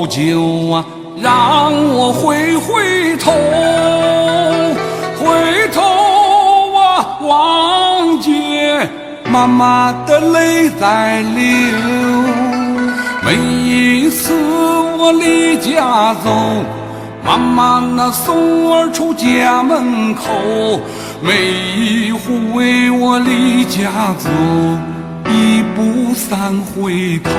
酒啊，让我回头，回头啊，望见妈妈的泪在流。每一次我离家走，妈妈那送我出家门口，每一回我离家走，一步三回头。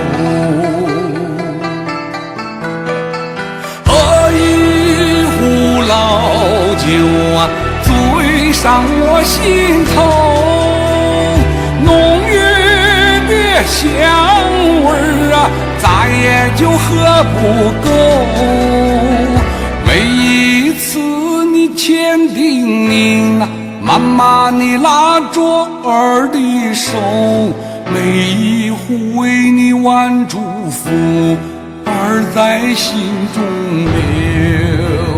喝一壶老酒啊，醉上我心头，浓郁的香味啊，再也就喝不够。每一次你千叮咛啊，妈妈你拉着儿的手，每一回你挽祝福，儿在心中留。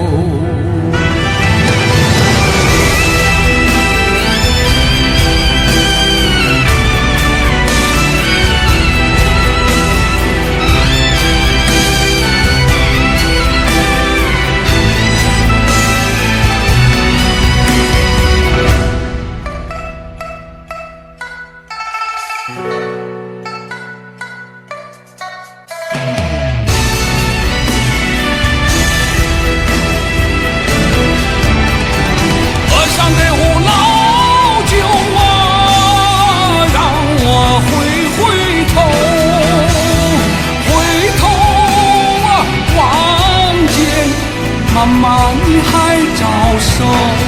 妈妈你还招手，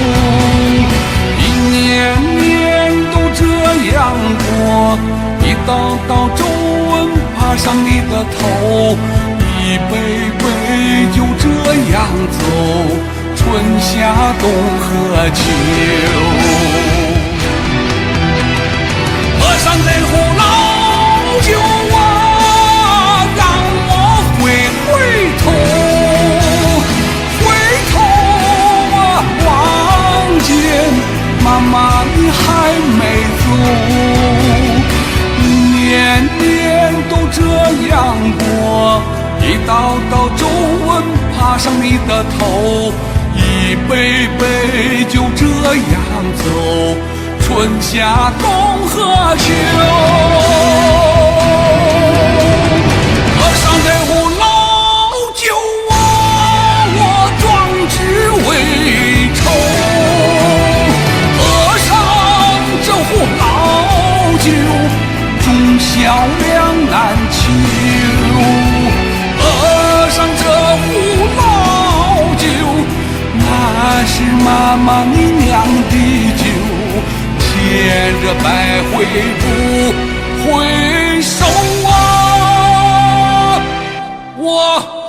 一年年都这样过，一道道皱纹爬上你的头，一杯杯就这样走，春夏冬和秋。喝上这壶老酒啊，让我回头，妈妈你还没走，年年都这样过，一道道皱纹爬上你的头，一杯杯就这样走，春夏冬和秋。喝上这壶老酒啊，我壮志未酬，小两难求。喝上这壶老酒，那是妈妈你酿的酒，牵着百回不回首啊，我